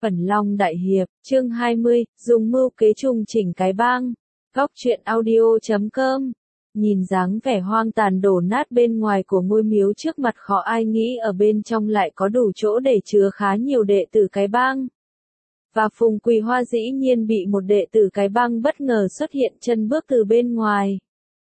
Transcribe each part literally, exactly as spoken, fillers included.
Ẩn Long Đại Hiệp, chương hai mươi, dùng mưu kế trùng chỉnh cái bang. Góc truyện audio chấm com. Nhìn dáng vẻ hoang tàn đổ nát bên ngoài của ngôi miếu trước mặt, khó ai nghĩ ở bên trong lại có đủ chỗ để chứa khá nhiều đệ tử cái bang. Và Phùng Quỳ Hoa dĩ nhiên bị một đệ tử cái bang bất ngờ xuất hiện chân bước từ bên ngoài.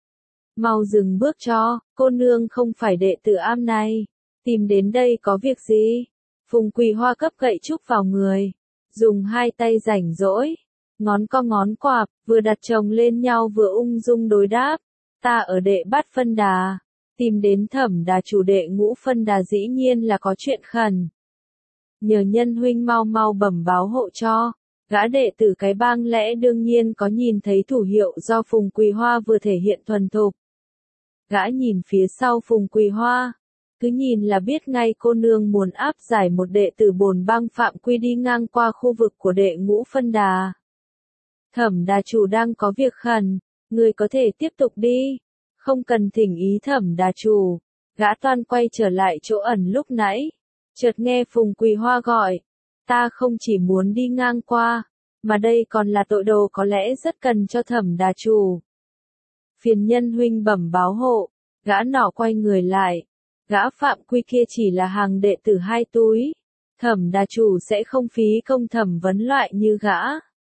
Mau dừng bước cho, cô nương không phải đệ tử am này. Tìm đến đây có việc gì? Phùng Quỳ Hoa cấp gậy trúc vào người, dùng hai tay rảnh rỗi, ngón co ngón quạp, vừa đặt chồng lên nhau vừa ung dung đối đáp. Ta ở đệ bát phân đà, tìm đến Thẩm đà chủ đệ ngũ phân đà, dĩ nhiên là có chuyện khẩn. Nhờ nhân huynh mau mau bẩm báo hộ cho. Gã đệ tử cái bang lẽ đương nhiên có nhìn thấy thủ hiệu do Phùng Quỳ Hoa vừa thể hiện thuần thục. Gã nhìn phía sau Phùng Quỳ Hoa, cứ nhìn là biết ngay cô nương muốn áp giải một đệ tử bồn bang phạm quy đi ngang qua khu vực của đệ ngũ phân đà. Thẩm đà chủ đang có việc khẩn, người có thể tiếp tục đi, không cần thỉnh ý Thẩm đà chủ. Gã toan quay trở lại chỗ ẩn lúc nãy, chợt nghe Phùng Quỳ Hoa gọi, ta không chỉ muốn đi ngang qua, mà đây còn là tội đồ có lẽ rất cần cho Thẩm đà chủ. Phiền nhân huynh bẩm báo hộ. Gã nọ quay người lại. Gã phạm quy kia chỉ là hàng đệ tử hai túi. Thẩm đà chủ sẽ không phí công thẩm vấn loại như gã.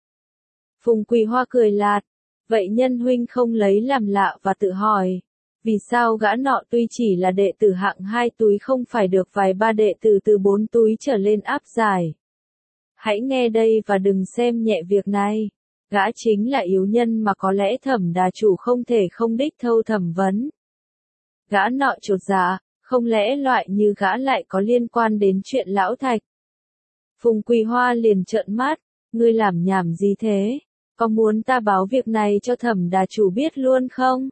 Phùng Quỳ Hoa cười lạt. Vậy nhân huynh không lấy làm lạ và tự hỏi. Vì sao gã nọ tuy chỉ là đệ tử hạng hai túi không phải được vài ba đệ tử từ bốn túi trở lên áp giải. Hãy nghe đây và đừng xem nhẹ việc này. Gã chính là yếu nhân mà có lẽ Thẩm đà chủ không thể không đích thâu thẩm vấn. Gã nọ chột dạ. Không lẽ loại như gã lại có liên quan đến chuyện lão Thạch? Phùng Quỳ Hoa liền trợn mắt, ngươi làm nhảm gì thế? Có muốn ta báo việc này cho Thẩm đà chủ biết luôn không?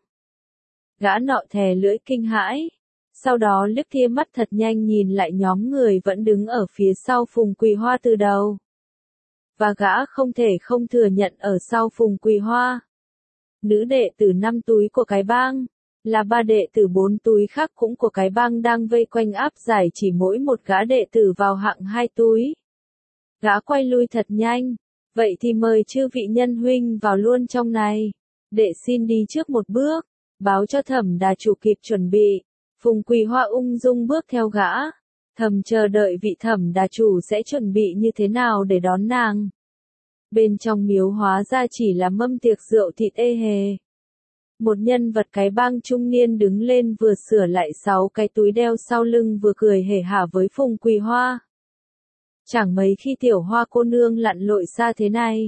Gã nọ thè lưỡi kinh hãi, sau đó liếc tia mắt thật nhanh nhìn lại nhóm người vẫn đứng ở phía sau Phùng Quỳ Hoa từ đầu. Và gã không thể không thừa nhận ở sau Phùng Quỳ Hoa. Nữ đệ tử năm túi của cái bang. Là ba đệ tử bốn túi khác cũng của cái bang đang vây quanh áp giải chỉ mỗi một gã đệ tử vào hạng hai túi. Gã quay lui thật nhanh. Vậy thì mời chư vị nhân huynh vào luôn trong này. Đệ xin đi trước một bước, báo cho Thẩm đà chủ kịp chuẩn bị. Phùng Quỳ Hoa ung dung bước theo gã. Thầm chờ đợi vị Thẩm đà chủ sẽ chuẩn bị như thế nào để đón nàng. Bên trong miếu hóa ra chỉ là mâm tiệc rượu thịt ê hề. Một nhân vật cái bang trung niên đứng lên vừa sửa lại sáu cái túi đeo sau lưng vừa cười hề hả với Phùng Quỳ Hoa. Chẳng mấy khi tiểu Hoa cô nương lặn lội xa thế này.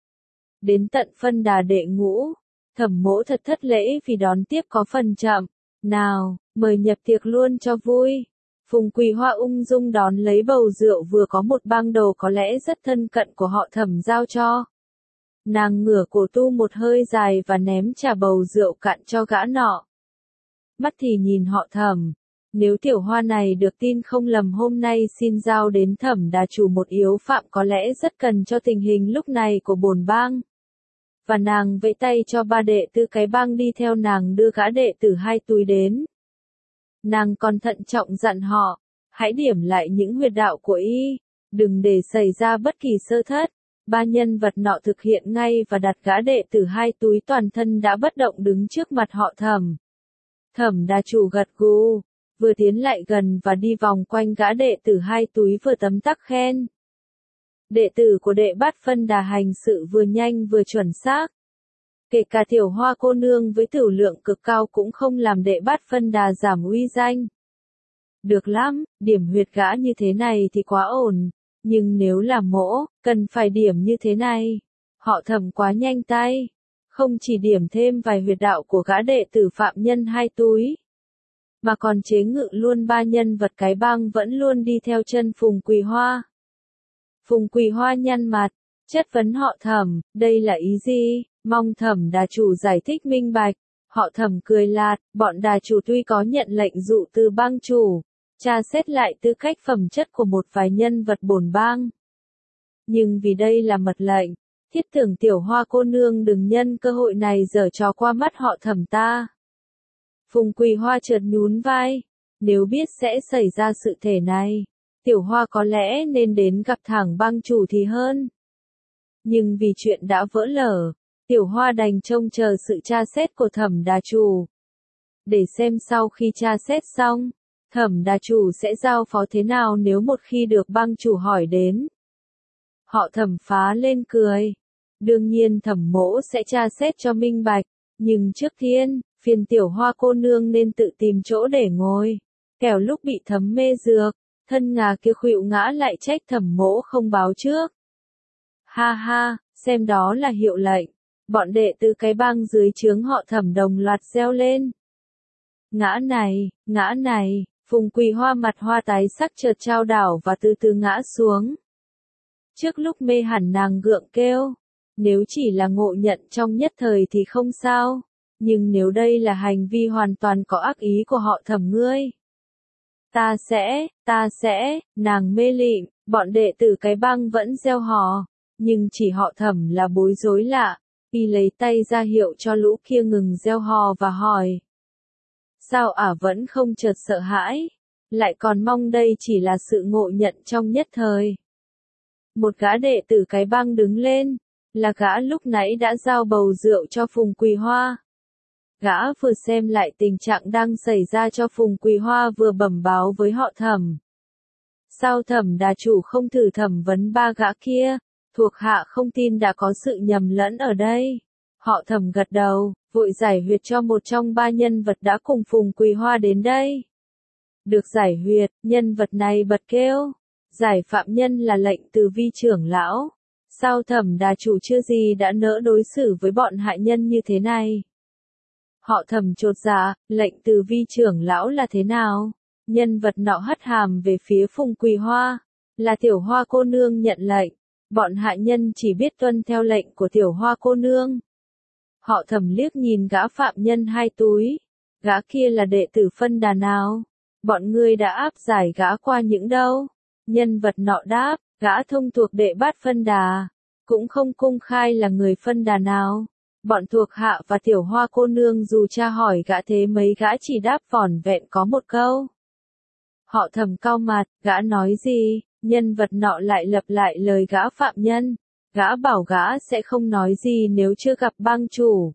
Đến tận phân đà đệ ngũ, Thẩm mỗ thật thất lễ vì đón tiếp có phần chậm. Nào, mời nhập tiệc luôn cho vui. Phùng Quỳ Hoa ung dung đón lấy bầu rượu vừa có một bang đồ có lẽ rất thân cận của họ Thẩm giao cho. Nàng ngửa cổ tu một hơi dài và ném trà bầu rượu cạn cho gã nọ. Mắt thì nhìn họ Thẩm. Nếu tiểu Hoa này được tin không lầm hôm nay xin giao đến Thẩm đà chủ một yếu phạm có lẽ rất cần cho tình hình lúc này của bồn bang. Và nàng vẫy tay cho ba đệ tử cái bang đi theo nàng đưa gã đệ tử hai túi đến. Nàng còn thận trọng dặn họ, hãy điểm lại những huyệt đạo của y, đừng để xảy ra bất kỳ sơ thất. Ba nhân vật nọ thực hiện ngay và đặt gã đệ tử hai túi toàn thân đã bất động đứng trước mặt họ Thẩm. Thẩm đà chủ gật gù, vừa tiến lại gần và đi vòng quanh gã đệ tử hai túi vừa tấm tắc khen. Đệ tử của đệ bát phân đà hành sự vừa nhanh vừa chuẩn xác. Kể cả tiểu Hoa cô nương với tửu lượng cực cao cũng không làm đệ bát phân đà giảm uy danh. Được lắm, điểm huyệt gã như thế này thì quá ổn. Nhưng nếu là mỗ, cần phải điểm như thế này. Họ Thẩm quá nhanh tay. Không chỉ điểm thêm vài huyệt đạo của gã đệ tử phạm nhân hai túi. Mà còn chế ngự luôn ba nhân vật cái bang vẫn luôn đi theo chân Phùng Quỳ Hoa. Phùng Quỳ Hoa nhăn mặt, chất vấn họ Thẩm, đây là ý gì? Mong Thẩm đà chủ giải thích minh bạch. Họ Thẩm cười lạt, bọn đà chủ tuy có nhận lệnh dụ từ bang chủ. Tra xét lại tư cách phẩm chất của một vài nhân vật bồn bang. Nhưng vì đây là mật lệnh, thiết tưởng tiểu Hoa cô nương đừng nhân cơ hội này giở trò qua mắt họ Thẩm ta. Phùng Quỳ Hoa chợt nhún vai, nếu biết sẽ xảy ra sự thể này, Tiểu Hoa có lẽ nên đến gặp thẳng bang chủ thì hơn. Nhưng vì chuyện đã vỡ lở, Tiểu Hoa đành trông chờ sự tra xét của Thẩm Đà Chủ. Để xem sau khi tra xét xong, Thẩm Đà Chủ sẽ giao phó thế nào nếu một khi được bang chủ hỏi đến. Họ Thẩm phá lên cười. Đương nhiên Thẩm mỗ sẽ tra xét cho minh bạch, nhưng trước tiên, phiền Tiểu Hoa cô nương nên tự tìm chỗ để ngồi. Kẻo lúc bị thấm mê dược, thân ngà kia khuỵu ngã lại trách Thẩm mỗ không báo trước. Ha ha, xem đó là hiệu lệnh. Bọn đệ tử cái bang dưới trướng họ Thẩm đồng loạt reo lên. Ngã này, ngã này, Phùng Quỳ Hoa mặt hoa tái sắc chợt trao đảo và từ từ ngã xuống. Trước lúc mê hẳn nàng gượng kêu, nếu chỉ là ngộ nhận trong nhất thời thì không sao, nhưng nếu đây là hành vi hoàn toàn có ác ý của họ Thẩm ngươi. Ta sẽ, ta sẽ, nàng mê lịm, bọn đệ tử cái bang vẫn reo hò, nhưng chỉ họ Thẩm là bối rối lạ, y lấy tay ra hiệu cho lũ kia ngừng reo hò và hỏi. Sao ả vẫn không chợt sợ hãi, lại còn mong đây chỉ là sự ngộ nhận trong nhất thời. Một gã đệ tử cái bang đứng lên, là gã lúc nãy đã giao bầu rượu cho Phùng Quỳ Hoa. Gã vừa xem lại tình trạng đang xảy ra cho Phùng Quỳ Hoa vừa bẩm báo với họ Thẩm. Sao Thẩm Đà Chủ không thử thẩm vấn ba gã kia, thuộc hạ không tin đã có sự nhầm lẫn ở đây. Họ Thẩm gật đầu, vội giải huyệt cho một trong ba nhân vật đã cùng Phùng Quỳ Hoa đến đây. Được giải huyệt, nhân vật này bật kêu. Giải phạm nhân là lệnh từ vi trưởng lão. Sao Thẩm Đà Chủ chưa gì đã nỡ đối xử với bọn hại nhân như thế này? Họ Thẩm chột dạ, lệnh từ vi trưởng lão là thế nào? Nhân vật nọ hất hàm về phía Phùng Quỳ Hoa. Là Tiểu Hoa cô nương nhận lệnh. Bọn hại nhân chỉ biết tuân theo lệnh của Tiểu Hoa cô nương. Họ Thẩm liếc nhìn gã phạm nhân hai túi. Gã kia là đệ tử phân đà nào? Bọn ngươi đã áp giải gã qua những đâu? Nhân vật nọ đáp, gã thông thuộc đệ bát phân đà. Cũng không công khai là người phân đà nào. Bọn thuộc hạ và Tiểu Hoa cô nương dù tra hỏi gã thế mấy gã chỉ đáp vỏn vẹn có một câu. Họ Thẩm cau mặt, gã nói gì? Nhân vật nọ lại lặp lại lời gã phạm nhân. Gã bảo gã sẽ không nói gì nếu chưa gặp bang chủ.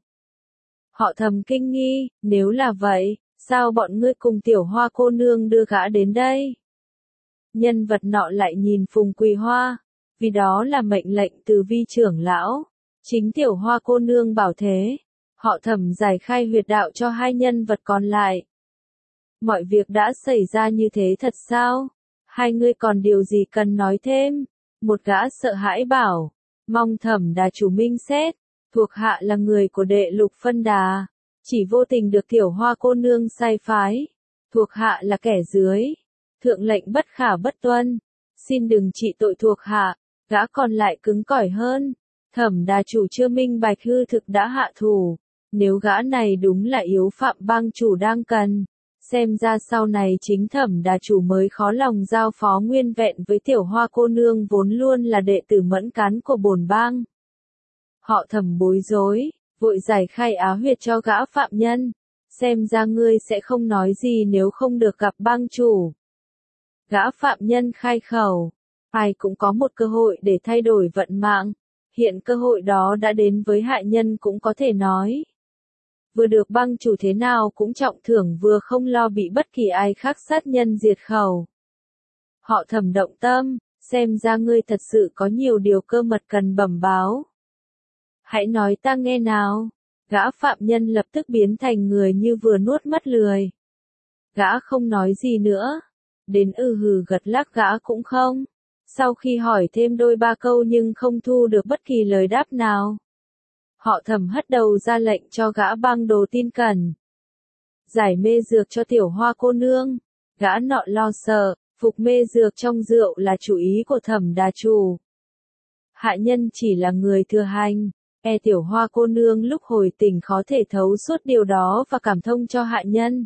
Họ Thẩm kinh nghi, nếu là vậy, sao bọn ngươi cùng Tiểu Hoa cô nương đưa gã đến đây? Nhân vật nọ lại nhìn Phùng Quỳ Hoa, vì đó là mệnh lệnh từ vi trưởng lão. Chính Tiểu Hoa cô nương bảo thế. Họ Thẩm giải khai huyệt đạo cho hai nhân vật còn lại. Mọi việc đã xảy ra như thế thật sao? Hai ngươi còn điều gì cần nói thêm? Một gã sợ hãi bảo, mong Thẩm Đà Chủ minh xét, thuộc hạ là người của đệ lục phân đà, chỉ vô tình được Tiểu Hoa cô nương sai phái, thuộc hạ là kẻ dưới, thượng lệnh bất khả bất tuân, xin đừng trị tội thuộc hạ. Gã còn lại cứng cỏi hơn, Thẩm Đà Chủ chưa minh bạch hư thực đã hạ thủ, nếu gã này đúng là yếu phạm bang chủ đang cần. Xem ra sau này chính Thẩm Đà Chủ mới khó lòng giao phó nguyên vẹn với Tiểu Hoa cô nương vốn luôn là đệ tử mẫn cán của bổn bang. Họ Thẩm bối rối, vội giải khai á huyệt cho gã phạm nhân. Xem ra ngươi sẽ không nói gì nếu không được gặp bang chủ. Gã phạm nhân khai khẩu, ai cũng có một cơ hội để thay đổi vận mạng. Hiện cơ hội đó đã đến với hại nhân cũng có thể nói. Vừa được bang chủ thế nào cũng trọng thưởng vừa không lo bị bất kỳ ai khác sát nhân diệt khẩu. Họ Thẩm động tâm, xem ra ngươi thật sự có nhiều điều cơ mật cần bẩm báo. Hãy nói ta nghe nào. Gã phạm nhân lập tức biến thành người như vừa nuốt mất lười. Gã không nói gì nữa. Đến ư hừ gật lắc gã cũng không. Sau khi hỏi thêm đôi ba câu nhưng không thu được bất kỳ lời đáp nào. Họ Thẩm hất đầu ra lệnh cho gã bang đồ tin cẩn. Giải mê dược cho Tiểu Hoa cô nương. Gã nọ lo sợ, phục mê dược trong rượu là chủ ý của Thẩm Đà Chủ. Hạ nhân chỉ là người thừa hành, e Tiểu Hoa cô nương lúc hồi tỉnh khó thể thấu suốt điều đó và cảm thông cho hạ nhân.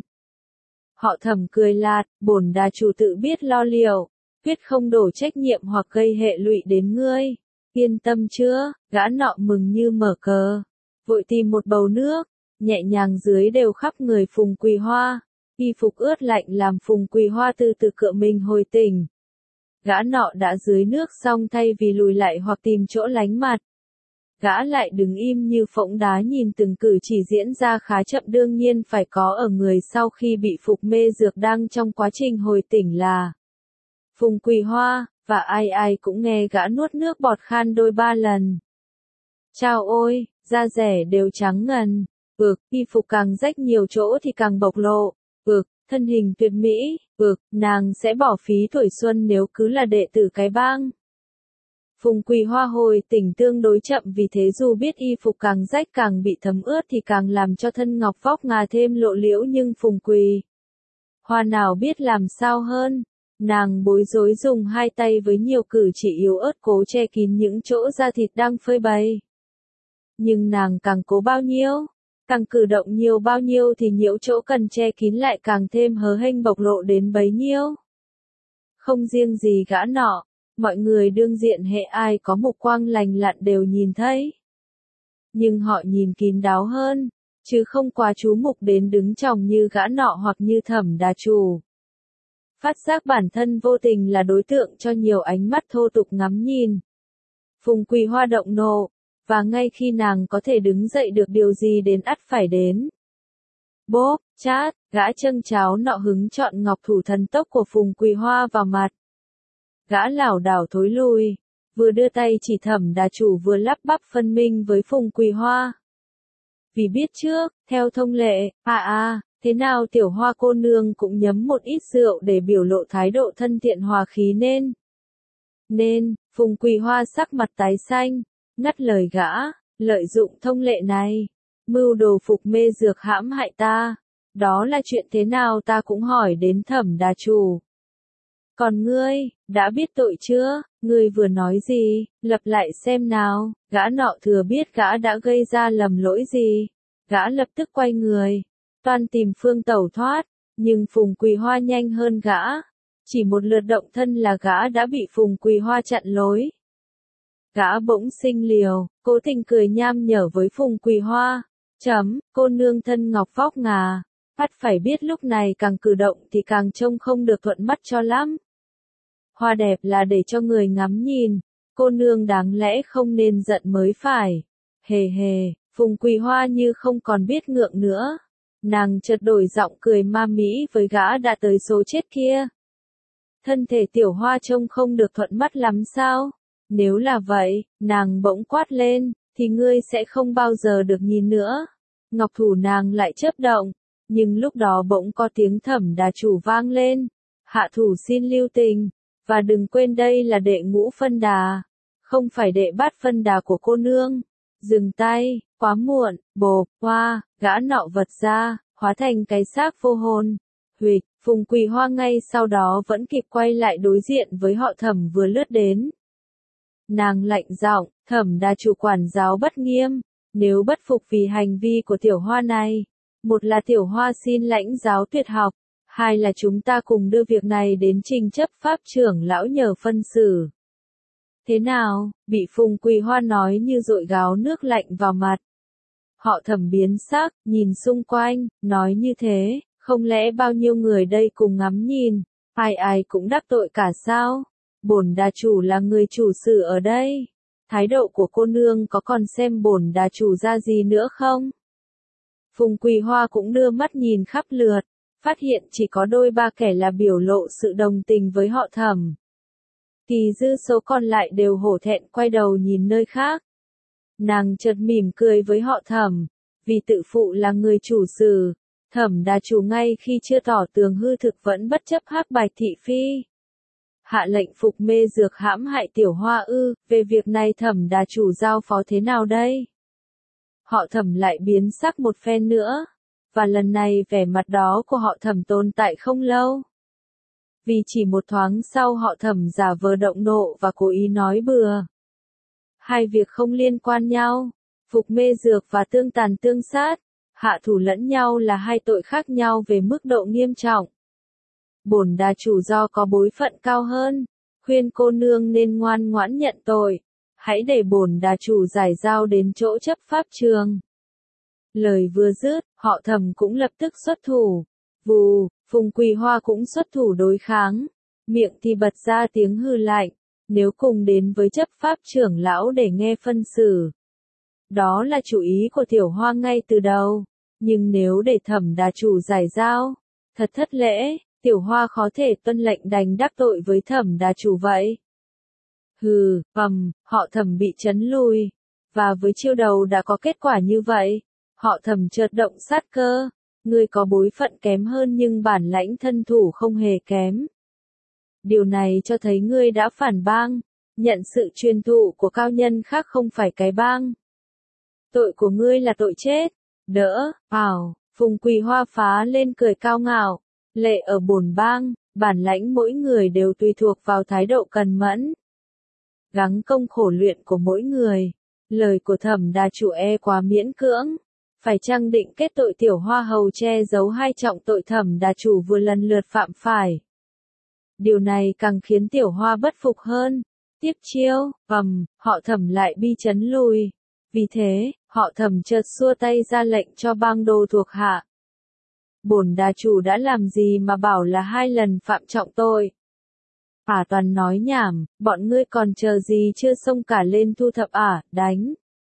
Họ Thẩm cười lạt, bổn Đà Chủ tự biết lo liệu, quyết không đổ trách nhiệm hoặc gây hệ lụy đến ngươi. Yên tâm chưa? Gã nọ mừng như mở cờ, vội tìm một bầu nước, nhẹ nhàng dưới đều khắp người Phùng Quỳ Hoa. Y phục ướt lạnh làm Phùng Quỳ Hoa từ từ cựa mình hồi tỉnh. gã nọ đã dưới nước xong thay vì lùi lại hoặc tìm chỗ lánh mặt. Gã lại đứng im như phỗng đá nhìn từng cử chỉ diễn ra khá chậm, đương nhiên phải có ở người sau khi bị phục mê dược đang trong quá trình hồi tỉnh là Phùng Quỳ Hoa, và ai ai cũng nghe gã nuốt nước bọt khan đôi ba lần. Chao ôi, da rẻ đều trắng ngần, ực, y phục càng rách nhiều chỗ thì càng bộc lộ, ực, thân hình tuyệt mỹ, ực, nàng sẽ bỏ phí tuổi xuân nếu cứ là đệ tử cái bang. Phùng Quỳ Hoa hồi tỉnh tương đối chậm, vì thế dù biết y phục càng rách càng bị thấm ướt thì càng làm cho thân ngọc vóc ngà thêm lộ liễu, nhưng Phùng Quỳ Hoa nào biết làm sao hơn. Nàng bối rối dùng hai tay với nhiều cử chỉ yếu ớt cố che kín những chỗ da thịt đang phơi bày. Nhưng nàng càng cố bao nhiêu, càng cử động nhiều bao nhiêu thì những chỗ cần che kín lại càng thêm hớ hênh bộc lộ đến bấy nhiêu. Không riêng gì gã nọ, mọi người đương diện hệ ai có mục quang lành lặn đều nhìn thấy. Nhưng họ nhìn kín đáo hơn, chứ không quá chú mục đến đứng chòng như gã nọ hoặc như Thẩm Đà Chủ. Phát giác bản thân vô tình là đối tượng cho nhiều ánh mắt thô tục ngắm nhìn. Phùng Quỳ Hoa động nộ, và ngay khi nàng có thể đứng dậy được, điều gì đến ắt phải đến. Bốp, chát, gã châng cháo nọ hứng chọn ngọc thủ thần tốc của Phùng Quỳ Hoa vào mặt. Gã lảo đảo thối lui, vừa đưa tay chỉ Thẩm Đà Chủ vừa lắp bắp phân minh với Phùng Quỳ Hoa. Vì biết trước, theo thông lệ, à à, thế nào Tiểu Hoa cô nương cũng nhấm một ít rượu để biểu lộ thái độ thân thiện hòa khí nên. Nên, Phùng Quỳ Hoa sắc mặt tái xanh, ngắt lời gã, lợi dụng thông lệ này, mưu đồ phục mê dược hãm hại ta, đó là chuyện thế nào ta cũng hỏi đến Thẩm Đà Chủ. Còn ngươi, đã biết tội chưa, ngươi vừa nói gì, lặp lại xem nào, gã nọ thừa biết gã đã gây ra lầm lỗi gì, gã lập tức quay người, toan tìm phương tẩu thoát, nhưng Phùng Quỳ Hoa nhanh hơn gã, chỉ một lượt động thân là gã đã bị Phùng Quỳ Hoa chặn lối. Gã bỗng sinh liều, cố tình cười nham nhở với Phùng Quỳ Hoa, chấm, cô nương thân ngọc vóc ngà, bắt phải biết lúc này càng cử động thì càng trông không được thuận mắt cho lắm. Hoa đẹp là để cho người ngắm nhìn, cô nương đáng lẽ không nên giận mới phải. Hề hề, Phùng Quỳ Hoa như không còn biết ngượng nữa. Nàng chợt đổi giọng cười ma mỹ với gã đã tới số chết kia. Thân thể Tiểu Hoa trông không được thuận mắt lắm sao? Nếu là vậy, nàng bỗng quát lên, thì ngươi sẽ không bao giờ được nhìn nữa. Ngọc thủ nàng lại chớp động, nhưng lúc đó bỗng có tiếng Thẩm Đà Chủ vang lên. Hạ thủ xin lưu tình, và đừng quên đây là đệ ngũ phân đà, không phải đệ bát phân đà của cô nương. Dừng tay, quá muộn, bộp, hoa, gã nọ vật ra, hóa thành cái xác vô hồn. Huỵch, Phùng Quỳ Hoa ngay sau đó vẫn kịp quay lại đối diện với họ Thẩm vừa lướt đến. Nàng lạnh giọng, Thẩm Đà Chủ quản giáo bất nghiêm, nếu bất phục vì hành vi của Tiểu Hoa này, một là Tiểu Hoa xin lãnh giáo tuyệt học, hai là chúng ta cùng đưa việc này đến trình chấp pháp trưởng lão nhờ phân xử. Thế nào, bị Phùng Quỳ Hoa nói như dội gáo nước lạnh vào mặt. Họ Thẩm biến sắc, nhìn xung quanh, nói như thế, không lẽ bao nhiêu người đây cùng ngắm nhìn, ai ai cũng đắc tội cả sao? Bổn Đà Chủ là người chủ sự ở đây. Thái độ của cô nương có còn xem bổn Đà Chủ ra gì nữa không? Phùng Quỳ Hoa cũng đưa mắt nhìn khắp lượt, phát hiện chỉ có đôi ba kẻ là biểu lộ sự đồng tình với họ Thẩm. Thì dư số còn lại đều hổ thẹn quay đầu nhìn nơi khác. Nàng chợt mỉm cười với họ Thẩm, vì tự phụ là người chủ sự, Thẩm Đà Chủ ngay khi chưa tỏ tường hư thực vẫn bất chấp hắc bạch thị phi. Hạ lệnh phục mê dược hãm hại Tiểu Hoa ư, về việc này Thẩm Đà Chủ giao phó thế nào đây? Họ Thẩm lại biến sắc một phen nữa, và lần này vẻ mặt đó của họ Thẩm tồn tại không lâu. Vì chỉ một thoáng sau họ Thẩm giả vờ động nộ và cố ý nói bừa. Hai việc không liên quan nhau, phục mê dược và tương tàn tương sát, hạ thủ lẫn nhau là hai tội khác nhau về mức độ nghiêm trọng. Bổn Đà Chủ do có bối phận cao hơn, khuyên cô nương nên ngoan ngoãn nhận tội, hãy để bổn Đà Chủ giải giao đến chỗ chấp pháp trường. Lời vừa dứt, họ Thẩm cũng lập tức xuất thủ. Vù, Phùng Quỳ Hoa cũng xuất thủ đối kháng. miệng thì bật ra tiếng hừ lạnh, nếu cùng đến với chấp pháp trưởng lão để nghe phân xử. Đó là chủ ý của Tiểu Hoa ngay từ đầu, nhưng nếu để Thẩm đà chủ giải giao, thật thất lễ, Tiểu Hoa khó thể tuân lệnh đành đắc tội với Thẩm đà chủ vậy. Hừ, ầm, họ Thẩm bị trấn lui, và với chiêu đầu đã có kết quả như vậy, họ Thẩm chợt động sát cơ, ngươi có bối phận kém hơn nhưng bản lãnh thân thủ không hề kém. Điều này cho thấy ngươi đã phản bang, nhận sự truyền thụ của cao nhân khác không phải cái bang. Tội của ngươi là tội chết. Đỡ, ảo, Phùng Quỳ Hoa phá lên cười cao ngạo, lệ ở bổn bang, bản lãnh mỗi người đều tùy thuộc vào thái độ cần mẫn. Gắng công khổ luyện của mỗi người, lời của Thẩm đà chủ e quá miễn cưỡng, phải chăng định kết tội Tiểu Hoa hầu che giấu hai trọng tội Thẩm đà chủ vừa lần lượt phạm phải. Điều này càng khiến Tiểu Hoa bất phục hơn. Tiếp chiêu, ầm, họ Thẩm lại bi trấn lùi. Vì thế, họ Thẩm chợt xua tay ra lệnh cho bang đô thuộc hạ. Bổn đà chủ đã làm gì mà bảo là hai lần phạm trọng tội? Ả toàn nói nhảm, bọn ngươi còn chờ gì chưa xông cả lên thu thập ả, đánh.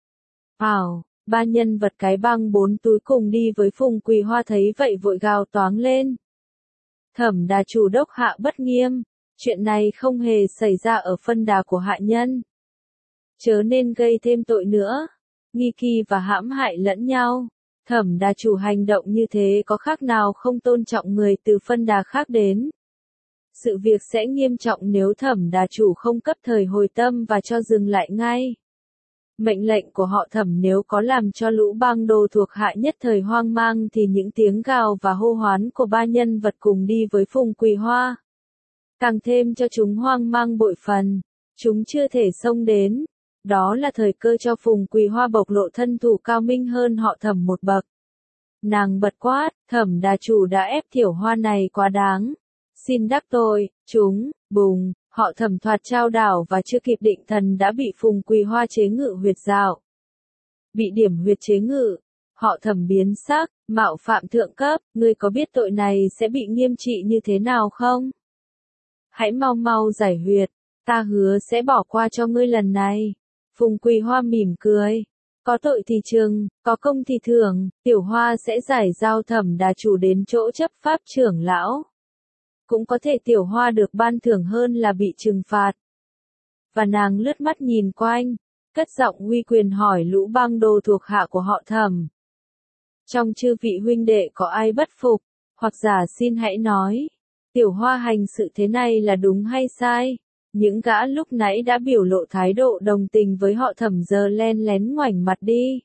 Ảo, ba nhân vật cái băng bốn túi cùng đi với Phùng Quỳ Hoa thấy vậy vội gào toáng lên. Thẩm đà chủ đốc hạ bất nghiêm, chuyện này không hề xảy ra ở phân đà của hạ nhân. Chớ nên gây thêm tội nữa, nghi kỳ và hãm hại lẫn nhau. Thẩm đà chủ hành động như thế có khác nào không tôn trọng người từ phân đà khác đến. Sự việc sẽ nghiêm trọng nếu Thẩm đà chủ không cấp thời hồi tâm và cho dừng lại ngay. Mệnh lệnh của họ Thẩm nếu có làm cho lũ bang đô thuộc hạ nhất thời hoang mang thì những tiếng gào và hô hoán của ba nhân vật cùng đi với Phùng Quỳ Hoa càng thêm cho chúng hoang mang bội phần. Chúng chưa thể xông đến. Đó là thời cơ cho Phùng Quỳ Hoa bộc lộ thân thủ cao minh hơn họ Thẩm một bậc. Nàng bật quát, Thẩm đà chủ đã ép Tiểu Hoa này quá đáng. Xin đắc tội, chúng, bùng, họ Thẩm thoạt trao đảo và chưa kịp định thần đã bị Phùng Quỳ Hoa chế ngự huyệt dạo. Bị điểm huyệt chế ngự, họ Thẩm biến sắc, mạo phạm thượng cấp, ngươi có biết tội này sẽ bị nghiêm trị như thế nào không? Hãy mau mau giải huyệt, ta hứa sẽ bỏ qua cho ngươi lần này. Phùng Quỳ Hoa mỉm cười. Có tội thì trừng, có công thì thưởng, Tiểu Hoa sẽ giải giao Thẩm đà chủ đến chỗ chấp pháp trưởng lão. Cũng có thể Tiểu Hoa được ban thưởng hơn là bị trừng phạt. Và nàng lướt mắt nhìn quanh, cất giọng uy quyền hỏi lũ bang đô thuộc hạ của họ Thẩm. Trong chư vị huynh đệ có ai bất phục, hoặc giả xin hãy nói, Tiểu Hoa hành sự thế này là đúng hay sai? Những gã lúc nãy đã biểu lộ thái độ đồng tình với họ Thẩm giờ len lén ngoảnh mặt đi.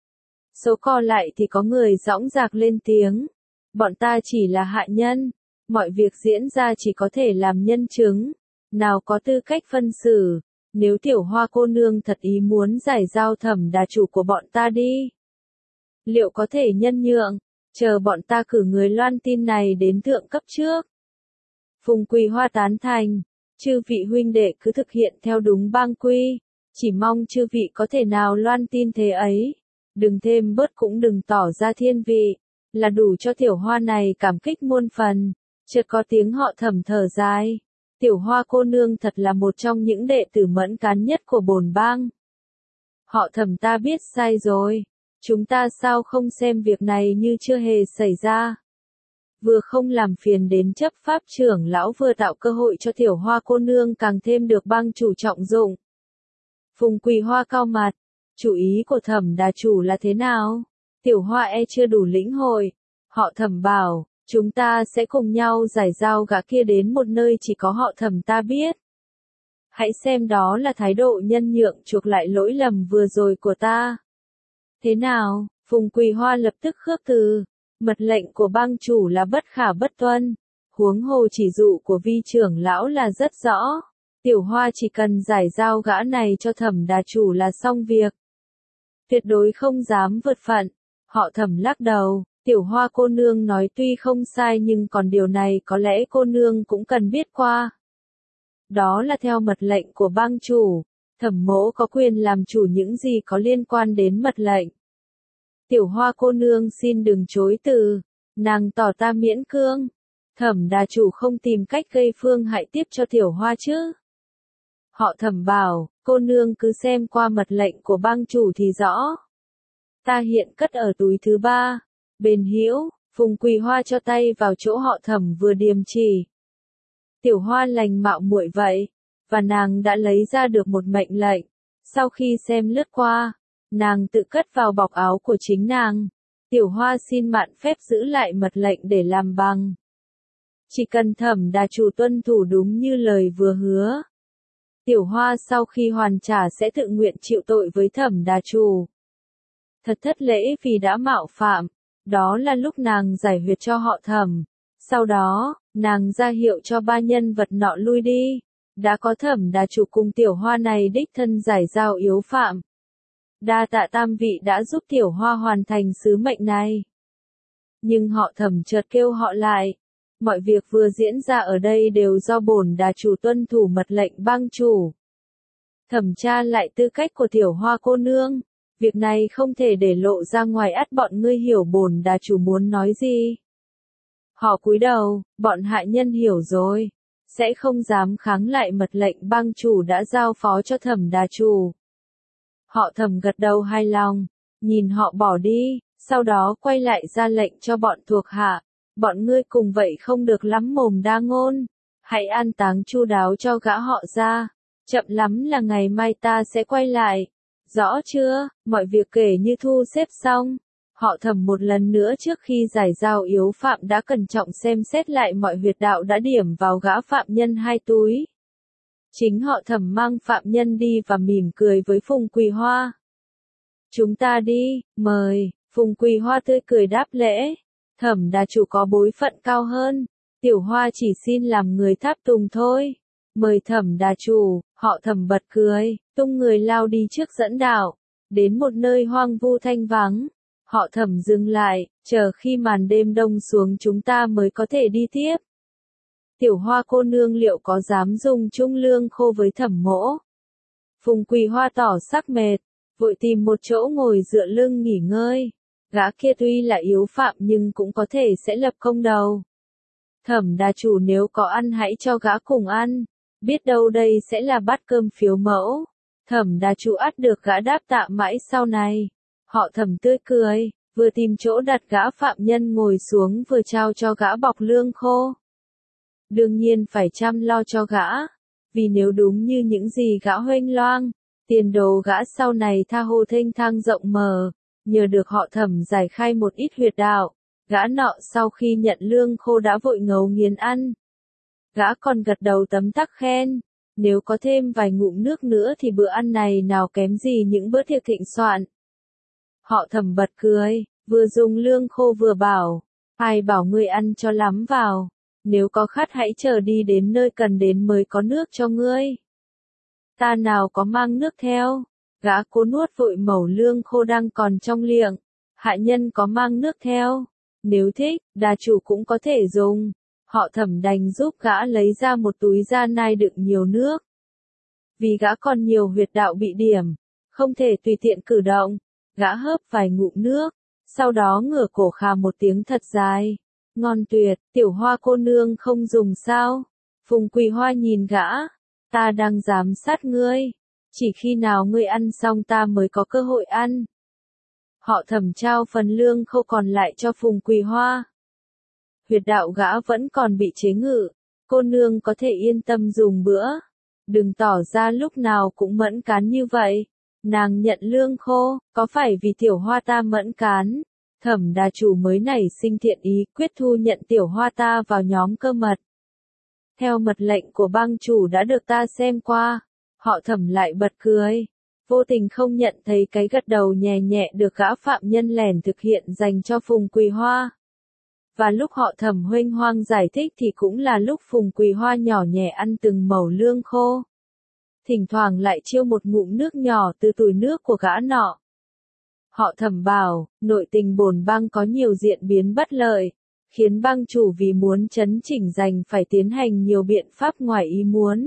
Số còn lại thì có người dõng dạc lên tiếng. Bọn ta chỉ là hạ nhân, mọi việc diễn ra chỉ có thể làm nhân chứng, nào có tư cách phân xử. Nếu Tiểu Hoa cô nương thật ý muốn giải giao Thẩm đà chủ của bọn ta đi, liệu có thể nhân nhượng, chờ bọn ta cử người loan tin này đến thượng cấp trước? Phùng Quỳ Hoa tán thành. Chư vị huynh đệ cứ thực hiện theo đúng bang quy, chỉ mong chư vị có thể nào loan tin thế ấy, đừng thêm bớt cũng đừng tỏ ra thiên vị, là đủ cho Tiểu Hoa này cảm kích muôn phần. Chợt có tiếng họ Thẩm thở dài, Tiểu Hoa cô nương thật là một trong những đệ tử mẫn cán nhất của bổn bang. Họ Thẩm ta biết sai rồi, chúng ta sao không xem việc này như chưa hề xảy ra. Vừa không làm phiền đến chấp pháp trưởng lão vừa tạo cơ hội cho Tiểu Hoa cô nương càng thêm được bang chủ trọng dụng. Phùng Quỳ Hoa cao mặt, chủ ý của Thẩm đà chủ là thế nào? Tiểu Hoa e chưa đủ lĩnh hội. Họ Thẩm bảo, chúng ta sẽ cùng nhau giải giao gã kia đến một nơi chỉ có họ Thẩm ta biết. Hãy xem đó là thái độ nhân nhượng chuộc lại lỗi lầm vừa rồi của ta. Thế nào? Phùng Quỳ Hoa lập tức khước từ. Mật lệnh của bang chủ là bất khả bất tuân, huống hồ chỉ dụ của vi trưởng lão là rất rõ. Tiểu Hoa chỉ cần giải giao gã này cho Thẩm đà chủ là xong việc. Tuyệt đối không dám vượt phận. Họ Thẩm lắc đầu, Tiểu Hoa cô nương nói tuy không sai nhưng còn điều này có lẽ cô nương cũng cần biết qua. Đó là theo mật lệnh của bang chủ, Thẩm mỗ có quyền làm chủ những gì có liên quan đến mật lệnh. Tiểu Hoa cô nương xin đừng chối từ, nàng tỏ ta miễn cương. Thẩm đà chủ không tìm cách gây phương hại tiếp cho tiểu hoa chứ? Họ Thẩm bảo, cô nương cứ xem qua mật lệnh của bang chủ thì rõ. Ta hiện cất ở túi thứ ba. Bên hữu, Phùng Quỳ Hoa cho tay vào chỗ họ Thẩm vừa điềm chỉ. Tiểu hoa lành mạo muội vậy, và nàng đã lấy ra được một mệnh lệnh. Sau khi xem lướt qua, nàng tự cất vào bọc áo của chính nàng. Tiểu hoa xin mạn phép giữ lại mật lệnh để làm bằng. Chỉ cần Thẩm đà chủ tuân thủ đúng như lời vừa hứa. Tiểu hoa sau khi hoàn trả sẽ tự nguyện chịu tội với Thẩm đà chủ. Thật thất lễ vì đã mạo phạm. Đó là lúc nàng giải huyệt cho họ Thẩm. Sau đó, nàng ra hiệu cho ba nhân vật nọ lui đi. Đã có Thẩm đà chủ cùng tiểu hoa này đích thân giải giao yếu phạm. Đa tạ tam vị đã giúp tiểu hoa hoàn thành sứ mệnh này. Nhưng họ Thẩm chợt kêu họ lại. Mọi việc vừa diễn ra ở đây đều do bổn đà chủ tuân thủ mật lệnh bang chủ. Thẩm tra lại tư cách của tiểu hoa cô nương. Việc này không thể để lộ ra ngoài, ắt bọn ngươi hiểu bổn đà chủ muốn nói gì. Họ cúi đầu, bọn hạ nhân hiểu rồi. Sẽ không dám kháng lại mật lệnh bang chủ đã giao phó cho Thẩm đà chủ. Họ Thẩm gật đầu hài lòng, nhìn họ bỏ đi, sau đó quay lại ra lệnh cho bọn thuộc hạ. Bọn ngươi cùng vậy không được lắm mồm đa ngôn. Hãy an táng chu đáo cho gã họ ra. Chậm lắm là ngày mai ta sẽ quay lại. Rõ chưa, mọi việc kể như thu xếp xong. Họ Thẩm một lần nữa trước khi giải giao yếu phạm đã cẩn trọng xem xét lại mọi huyệt đạo đã điểm vào gã phạm nhân hai túi. Chính họ Thẩm mang phạm nhân đi và mỉm cười với Phùng Quỳ Hoa. Chúng ta đi, mời. Phùng Quỳ Hoa tươi cười đáp lễ. Thẩm đà chủ có bối phận cao hơn. Tiểu hoa chỉ xin làm người tháp tùng thôi. Mời Thẩm đà chủ. Họ Thẩm bật cười, tung người lao đi trước dẫn đạo. Đến một nơi hoang vu thanh vắng. Họ Thẩm dừng lại, chờ khi màn đêm đông xuống chúng ta mới có thể đi tiếp. Tiểu hoa cô nương liệu có dám dùng chung lương khô với Thẩm mỗ? Phùng Quỳ Hoa tỏ sắc mệt, vội tìm một chỗ ngồi dựa lưng nghỉ ngơi. Gã kia tuy là yếu phạm nhưng cũng có thể sẽ lập công đầu. Thẩm đà chủ nếu có ăn hãy cho gã cùng ăn. Biết đâu đây sẽ là bát cơm phiếu mẫu. Thẩm đà chủ ắt được gã đáp tạ mãi sau này. Họ Thẩm tươi cười, vừa tìm chỗ đặt gã phạm nhân ngồi xuống vừa trao cho gã bọc lương khô. Đương nhiên phải chăm lo cho gã. Vì nếu đúng như những gì gã huênh loang, tiền đồ gã sau này tha hồ thênh thang rộng mở. Nhờ được họ Thẩm giải khai một ít huyệt đạo, gã nọ sau khi nhận lương khô đã vội ngấu nghiến ăn. Gã còn gật đầu tấm tắc khen, nếu có thêm vài ngụm nước nữa thì bữa ăn này nào kém gì những bữa tiệc thịnh soạn. Họ Thẩm bật cười, vừa dùng lương khô vừa bảo, ai bảo ngươi ăn cho lắm vào, nếu có khát hãy chờ đi đến nơi cần đến mới có nước cho ngươi. Ta nào có mang nước theo. Gã cố nuốt vội mẩu lương khô đang còn trong miệng. Hạ nhân có mang nước theo. Nếu thích, đà chủ cũng có thể dùng. Họ Thẩm đành giúp gã lấy ra một túi da nai đựng nhiều nước. Vì gã còn nhiều huyệt đạo bị điểm, không thể tùy tiện cử động. Gã hớp vài ngụm nước, sau đó ngửa cổ khà một tiếng thật dài. Ngon tuyệt, tiểu hoa cô nương không dùng sao? Phùng Quỳ Hoa nhìn gã. Ta đang giám sát ngươi. Chỉ khi nào ngươi ăn xong ta mới có cơ hội ăn. Họ Thẩm trao phần lương khô còn lại cho Phùng Quỳ Hoa. Huyệt đạo gã vẫn còn bị chế ngự. Cô nương có thể yên tâm dùng bữa. Đừng tỏ ra lúc nào cũng mẫn cán như vậy. Nàng nhận lương khô, có phải vì tiểu hoa ta mẫn cán? Thẩm đà chủ mới nảy sinh thiện ý quyết thu nhận tiểu hoa ta vào nhóm cơ mật. Theo mật lệnh của bang chủ đã được ta xem qua. Họ Thẩm lại bật cười. Vô tình không nhận thấy cái gật đầu nhẹ nhẹ được gã phạm nhân lẻn thực hiện dành cho Phùng Quỳ Hoa. Và lúc họ Thẩm huênh hoang giải thích thì cũng là lúc Phùng Quỳ Hoa nhỏ nhẹ ăn từng mẩu lương khô. Thỉnh thoảng lại chiêu một ngụm nước nhỏ từ túi nước của gã nọ. Họ Thẩm bảo, nội tình bổn bang có nhiều diễn biến bất lợi, khiến bang chủ vì muốn chấn chỉnh giành phải tiến hành nhiều biện pháp ngoài ý muốn.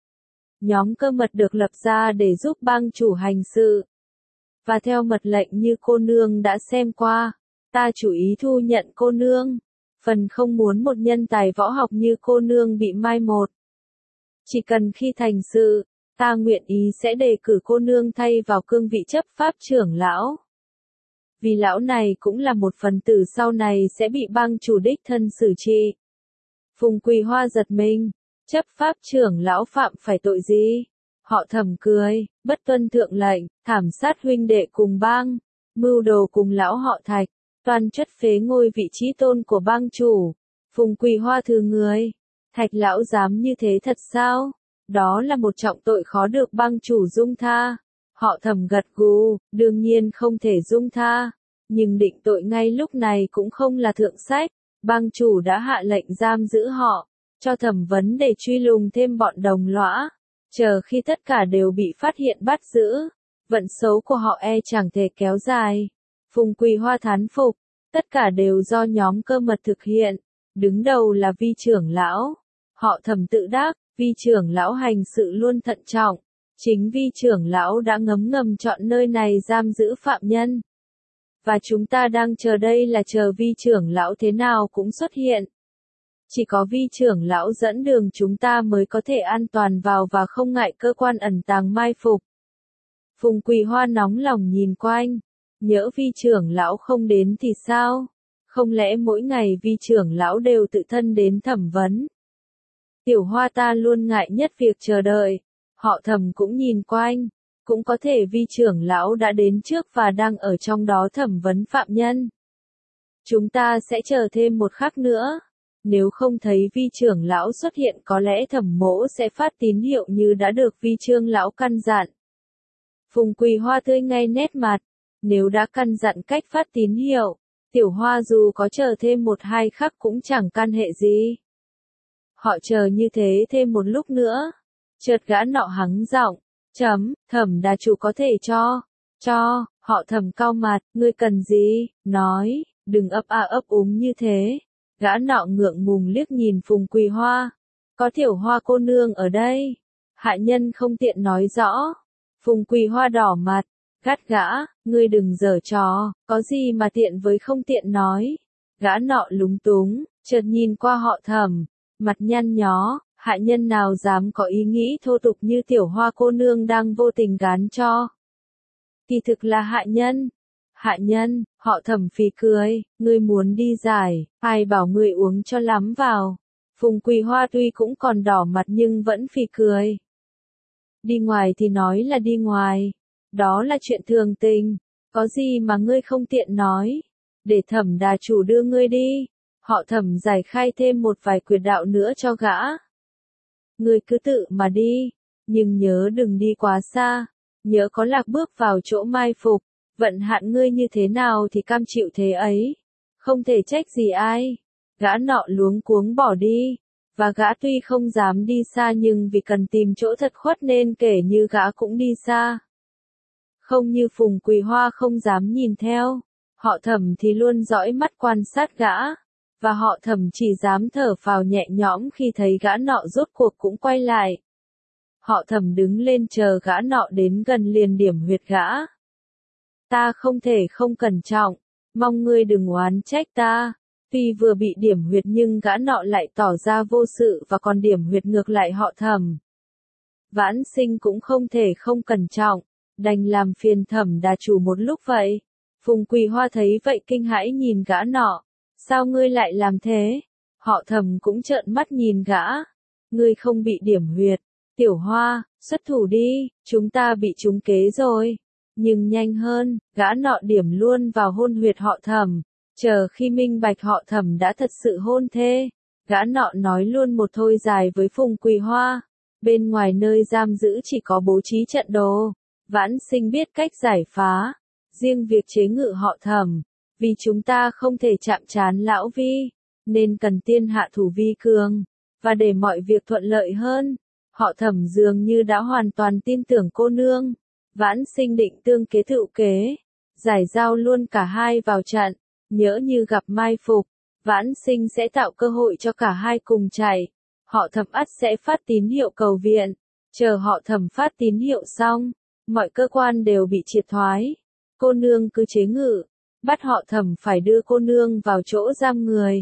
Nhóm cơ mật được lập ra để giúp bang chủ hành sự. Và theo mật lệnh như cô nương đã xem qua, ta chủ ý thu nhận cô nương. phần không muốn một nhân tài võ học như cô nương bị mai một. Chỉ cần khi thành sự, ta nguyện ý sẽ đề cử cô nương thay vào cương vị chấp pháp trưởng lão. Vì lão này cũng là một phần tử sau này sẽ bị bang chủ đích thân xử trị. Phùng Quỳ Hoa giật mình, chấp pháp trưởng lão phạm phải tội gì? Họ Thẩm cười, bất tuân thượng lệnh, thảm sát huynh đệ cùng bang, mưu đồ cùng lão họ Thạch, toàn chất phế ngôi vị trí tôn của bang chủ. Phùng Quỳ Hoa thừ người, Thạch lão dám như thế thật sao? Đó là một trọng tội khó được bang chủ dung tha. Họ Thẩm gật gù, đương nhiên không thể dung tha, nhưng định tội ngay lúc này cũng không là thượng sách. Bang chủ đã hạ lệnh giam giữ họ, cho thẩm vấn để truy lùng thêm bọn đồng lõa. Chờ khi tất cả đều bị phát hiện bắt giữ, vận xấu của họ e chẳng thể kéo dài. Phùng Quỳ Hoa thán phục, tất cả đều do nhóm Cơ Mật thực hiện. Đứng đầu là Vi trưởng lão. Họ Thẩm tự đắc, Vi trưởng lão hành sự luôn thận trọng. Chính Vi trưởng lão đã ngấm ngầm chọn nơi này giam giữ phạm nhân. Và chúng ta đang chờ đây là chờ Vi trưởng lão thế nào cũng xuất hiện. Chỉ có Vi trưởng lão dẫn đường chúng ta mới có thể an toàn vào và không ngại cơ quan ẩn tàng mai phục. Phùng Quỳ Hoa nóng lòng nhìn quanh. Nhỡ Vi trưởng lão không đến thì sao? Không lẽ mỗi ngày Vi trưởng lão đều tự thân đến thẩm vấn? Tiểu Hoa ta luôn ngại nhất việc chờ đợi. Họ Thẩm cũng nhìn quanh. Cũng có thể Vi trưởng lão đã đến trước và đang ở trong đó thẩm vấn phạm nhân. Chúng ta sẽ chờ thêm một khắc nữa. Nếu không thấy Vi trưởng lão xuất hiện có lẽ Thẩm mỗ sẽ phát tín hiệu như đã được Vi trưởng lão căn dặn. Phùng Quỳ Hoa tươi ngay nét mặt. Nếu đã căn dặn cách phát tín hiệu, Tiểu Hoa dù có chờ thêm một hai khắc cũng chẳng can hệ gì. Họ chờ như thế thêm một lúc nữa. Chợt gã nọ hắng giọng. Chấm, Thẩm đà chủ có thể cho, cho, họ Thẩm cau mặt, ngươi cần gì, nói, đừng ấp a ấp úng như thế. Gã nọ ngượng ngùng liếc nhìn Phùng Quỳ Hoa, có Tiểu Hoa cô nương ở đây, hạ nhân không tiện nói rõ. Phùng Quỳ Hoa đỏ mặt, gắt gã, ngươi đừng giở trò, có gì mà tiện với không tiện nói. Gã nọ lúng túng, chợt nhìn qua họ Thẩm, mặt nhăn nhó. Hạ nhân nào dám có ý nghĩ thô tục như Tiểu Hoa cô nương đang vô tình gán cho. Kỳ thực là hạ nhân. Hạ nhân, họ Thẩm phì cười, ngươi muốn đi giải, ai bảo ngươi uống cho lắm vào. Phùng Quỳ Hoa tuy cũng còn đỏ mặt nhưng vẫn phì cười. Đi ngoài thì nói là đi ngoài. Đó là chuyện thường tình. Có gì mà ngươi không tiện nói. Để Thẩm đà chủ đưa ngươi đi. Họ Thẩm giải khai thêm một vài quyệt đạo nữa cho gã. Ngươi cứ tự mà đi, nhưng nhớ đừng đi quá xa, nhớ có lạc bước vào chỗ mai phục, vận hạn ngươi như thế nào thì cam chịu thế ấy, không thể trách gì ai. Gã nọ luống cuống bỏ đi, và gã tuy không dám đi xa nhưng vì cần tìm chỗ thật khuất nên kể như gã cũng đi xa. Không như Phùng Quỳ Hoa không dám nhìn theo, họ Thẩm thì luôn dõi mắt quan sát gã. Và họ Thẩm chỉ dám thở phào nhẹ nhõm khi thấy gã nọ rốt cuộc cũng quay lại. Họ Thẩm đứng lên chờ gã nọ đến gần liền điểm huyệt gã. Ta không thể không cẩn trọng, mong ngươi đừng oán trách ta. Tuy vừa bị điểm huyệt nhưng gã nọ lại tỏ ra vô sự và còn điểm huyệt ngược lại họ Thẩm. Vãn Sinh cũng không thể không cẩn trọng, đành làm phiền Thẩm đà chủ một lúc vậy. Phùng Quỳ Hoa thấy vậy kinh hãi nhìn gã nọ. Sao ngươi lại làm thế? Họ Thẩm cũng trợn mắt nhìn gã. Ngươi không bị điểm huyệt. Tiểu Hoa, xuất thủ đi, chúng ta bị trúng kế rồi. Nhưng nhanh hơn, gã nọ điểm luôn vào hôn huyệt họ Thẩm. Chờ khi minh bạch họ Thẩm đã thật sự hôn thê. Gã nọ nói luôn một thôi dài với Phùng Quỳ Hoa. Bên ngoài nơi giam giữ chỉ có bố trí trận đồ. Vãn Sinh biết cách giải phá. Riêng việc chế ngự họ Thẩm. Vì chúng ta không thể chạm trán lão Vi, nên cần tiên hạ thủ vi cường, và để mọi việc thuận lợi hơn. Họ Thẩm dường như đã hoàn toàn tin tưởng cô nương. Vãn Sinh định tương kế tựu kế, giải giao luôn cả hai vào trận, nhỡ như gặp mai phục, Vãn Sinh sẽ tạo cơ hội cho cả hai cùng chạy. Họ Thẩm ắt sẽ phát tín hiệu cầu viện, chờ họ Thẩm phát tín hiệu xong, mọi cơ quan đều bị triệt thoái. Cô nương cứ chế ngự. Bắt họ Thẩm phải đưa cô nương vào chỗ giam người.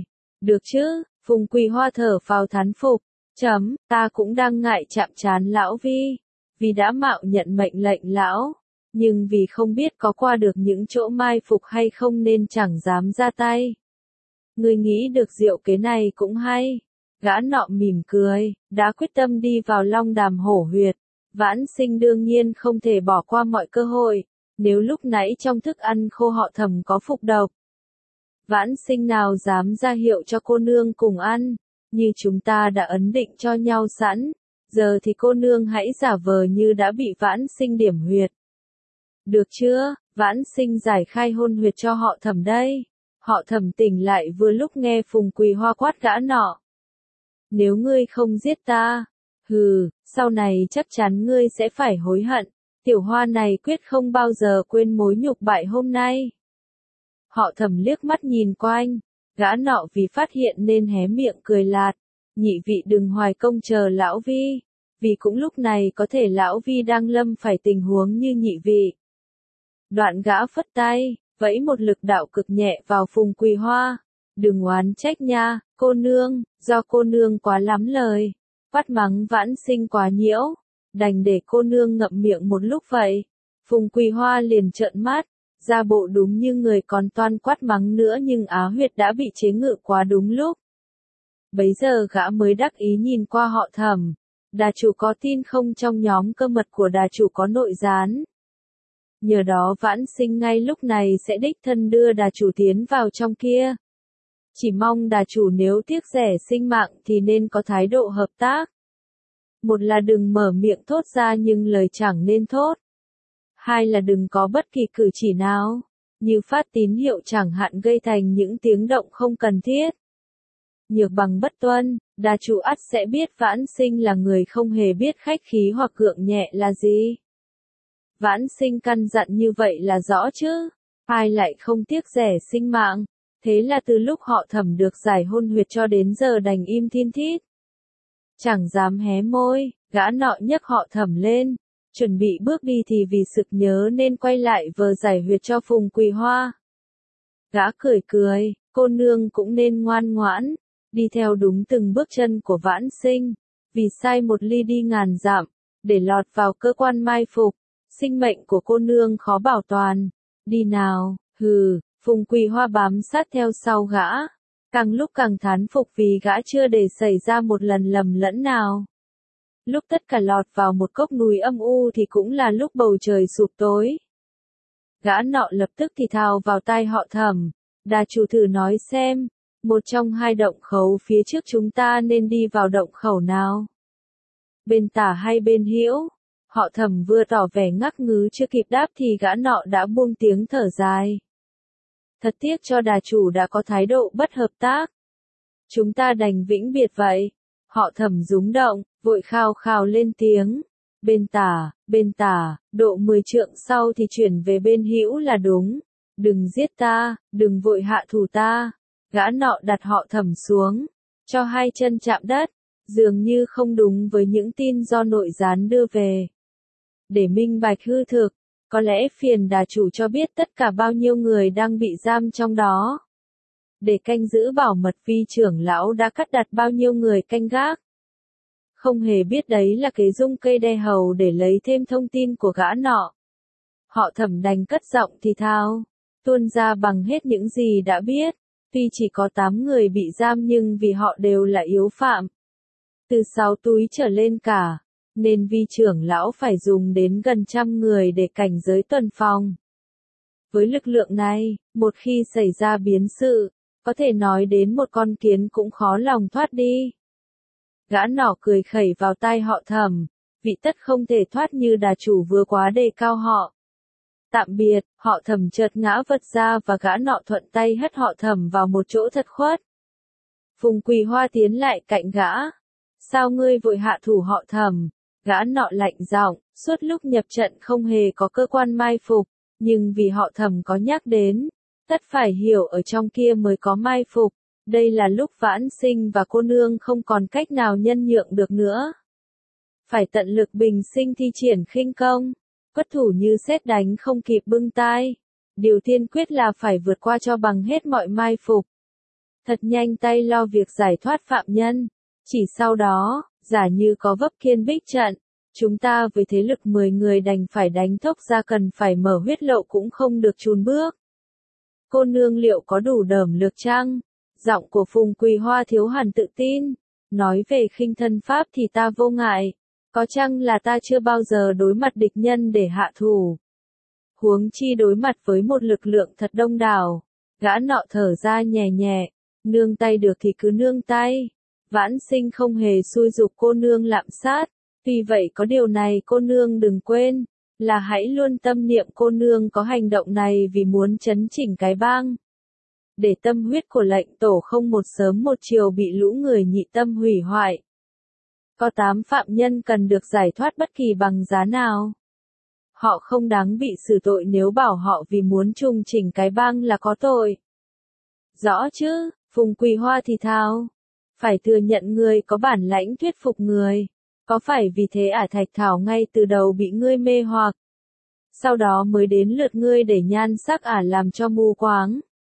Được chứ, Phùng Quỳ Hoa thở phào thán phục. Chấm, ta cũng đang ngại chạm trán lão Vi, vì đã mạo nhận mệnh lệnh lão, nhưng vì không biết có qua được những chỗ mai phục hay không nên chẳng dám ra tay. Ngươi nghĩ được diệu kế này cũng hay. Gã nọ mỉm cười, đã quyết tâm đi vào Long Đàm hổ huyệt. Vãn Sinh đương nhiên không thể bỏ qua mọi cơ hội, nếu lúc nãy trong thức ăn khô họ Thẩm có phục độc. Vãn Sinh nào dám ra hiệu cho cô nương cùng ăn, như chúng ta đã ấn định cho nhau sẵn, giờ thì cô nương hãy giả vờ như đã bị Vãn Sinh điểm huyệt. Được chưa, Vãn Sinh giải khai hôn huyệt cho họ Thẩm đây. Họ Thẩm tỉnh lại vừa lúc nghe Phùng Quỳ Hoa quát gã nọ. Nếu ngươi không giết ta, hừ, sau này chắc chắn ngươi sẽ phải hối hận, tiểu hoa này quyết không bao giờ quên mối nhục bại hôm nay. Họ Thẩm liếc mắt nhìn quanh, gã nọ vì phát hiện nên hé miệng cười lạt, nhị vị đừng hoài công chờ lão Vi, vì cũng lúc này có thể lão Vi đang lâm phải tình huống như nhị vị. Đoạn gã phất tay, vẫy một lực đạo cực nhẹ vào Phùng Quỳ Hoa. Đừng oán trách nha, cô nương, do cô nương quá lắm lời, quát mắng Vãn Sinh quá nhiễu, đành để cô nương ngậm miệng một lúc vậy. Phùng Quỳ Hoa liền trợn mắt, ra bộ đúng như người còn toan quát mắng nữa nhưng á huyệt đã bị chế ngự quá đúng lúc. Bấy giờ gã mới đắc ý nhìn qua họ Thẩm, đà chủ có tin không trong nhóm cơ mật của đà chủ có nội gián. Nhờ đó Vãn Sinh ngay lúc này sẽ đích thân đưa đà chủ tiến vào trong kia. Chỉ mong đà chủ nếu tiếc rẻ sinh mạng thì nên có thái độ hợp tác. Một là đừng mở miệng thốt ra nhưng lời chẳng nên thốt. Hai là đừng có bất kỳ cử chỉ nào, như phát tín hiệu chẳng hạn gây thành những tiếng động không cần thiết. Nhược bằng bất tuân, đà chủ ắt sẽ biết Vãn Sinh là người không hề biết khách khí hoặc gượng nhẹ là gì. Vãn Sinh căn dặn như vậy là rõ chứ, ai lại không tiếc rẻ sinh mạng. Thế là từ lúc họ Thẩm được giải hôn huyệt cho đến giờ đành im thin thít. Chẳng dám hé môi, gã nọ nhấc họ Thẩm lên, chuẩn bị bước đi thì vì sực nhớ nên quay lại vờ giải huyệt cho Phùng Quỳ Hoa. Gã cười cười, cô nương cũng nên ngoan ngoãn, đi theo đúng từng bước chân của Vãn Sinh, vì sai một ly đi ngàn dặm, để lọt vào cơ quan mai phục, sinh mệnh của cô nương khó bảo toàn. Đi nào, hừ. Phùng Quỳ Hoa bám sát theo sau gã, càng lúc càng thán phục vì gã chưa để xảy ra một lần lầm lẫn nào. Lúc tất cả lọt vào một cốc núi âm u thì cũng là lúc bầu trời sụp tối. Gã nọ lập tức thì thào vào tai họ Thẩm, đà chủ thử nói xem, một trong hai động khẩu phía trước chúng ta nên đi vào động khẩu nào? Bên tả hay bên hữu? Họ Thẩm vừa tỏ vẻ ngắc ngứ chưa kịp đáp thì gã nọ đã buông tiếng thở dài. Thật tiếc cho đà chủ đã có thái độ bất hợp tác. Chúng ta đành vĩnh biệt vậy. Họ Thẩm rúng động, vội khao khao lên tiếng. Bên tả, bên tả, độ mười trượng sau thì chuyển về bên hữu là đúng. Đừng giết ta, đừng vội hạ thủ ta. Gã nọ đặt họ Thẩm xuống, cho hai chân chạm đất, dường như không đúng với những tin do nội gián đưa về. Để minh bạch hư thực, có lẽ phiền đà chủ cho biết tất cả bao nhiêu người đang bị giam trong đó. Để canh giữ bảo mật Vi trưởng lão đã cắt đặt bao nhiêu người canh gác. Không hề biết đấy là kế dung cây đe hầu để lấy thêm thông tin của gã nọ. Họ Thẩm đành cất giọng thì thào, tuôn ra bằng hết những gì đã biết. Tuy chỉ có tám người bị giam nhưng vì họ đều là yếu phạm. Từ sáu túi trở lên cả. Nên Vi trưởng lão phải dùng đến gần trăm người để cảnh giới tuần phòng. Với lực lượng này, một khi xảy ra biến sự, có thể nói đến một con kiến cũng khó lòng thoát đi. Gã nọ cười khẩy vào tai họ Thẩm, vị tất không thể thoát như đà chủ vừa quá đề cao họ. Tạm biệt, họ Thẩm chợt ngã vật ra và gã nọ thuận tay hất họ Thẩm vào một chỗ thật khuất. Phùng Quỳ Hoa tiến lại cạnh gã. Sao ngươi vội hạ thủ họ Thẩm? Gã nọ lạnh giọng, suốt lúc nhập trận không hề có cơ quan mai phục, nhưng vì họ Thẩm có nhắc đến, tất phải hiểu ở trong kia mới có mai phục, đây là lúc Vãn Sinh và cô nương không còn cách nào nhân nhượng được nữa. Phải tận lực bình sinh thi triển khinh công, quất thủ như sét đánh không kịp bưng tai. Điều tiên quyết là phải vượt qua cho bằng hết mọi mai phục. thật nhanh tay lo việc giải thoát phạm nhân. Chỉ sau đó, giả như có vấp Kiên Bích trận, chúng ta với thế lực mười người đành phải đánh thốc ra, cần phải mở huyết lộ cũng không được chùn bước. Cô nương liệu có đủ đởm lược chăng? Giọng của Phùng Quỳ Hoa thiếu hẳn tự tin. Nói về khinh thân pháp thì ta vô ngại. Có chăng là ta chưa bao giờ đối mặt địch nhân để hạ thủ. Huống chi đối mặt với một lực lượng thật đông đảo. Gã nọ thở ra nhẹ nhẹ. Nương tay được thì cứ nương tay. Vãn Sinh không hề xui giục cô nương lạm sát. Vì vậy có điều này cô nương đừng quên. Là hãy luôn tâm niệm cô nương có hành động này vì muốn chấn chỉnh cái bang. Để tâm huyết của lệnh tổ không một sớm một chiều bị lũ người nhị tâm hủy hoại. Có tám phạm nhân cần được giải thoát bất kỳ bằng giá nào. Họ không đáng bị xử tội nếu bảo họ vì muốn trùng chỉnh cái bang là có tội. Rõ chứ, Phùng Quỳ Hoa thì thào. Phải thừa nhận ngươi có bản lãnh thuyết phục người. Có phải vì thế ả Thạch Thảo ngay từ đầu bị ngươi mê hoặc. Sau đó mới đến lượt ngươi để nhan sắc ả làm cho mù quáng.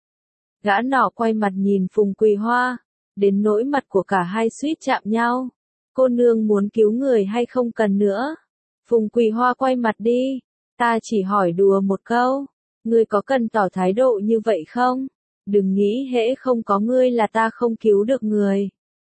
Gã nọ quay mặt nhìn Phùng Quỳ Hoa. Đến nỗi mặt của cả hai suýt chạm nhau. Cô nương muốn cứu người hay không cần nữa? Phùng Quỳ Hoa quay mặt đi. Ta chỉ hỏi đùa một câu. Ngươi có cần tỏ thái độ như vậy không? Đừng nghĩ hễ không có ngươi là ta không cứu được người.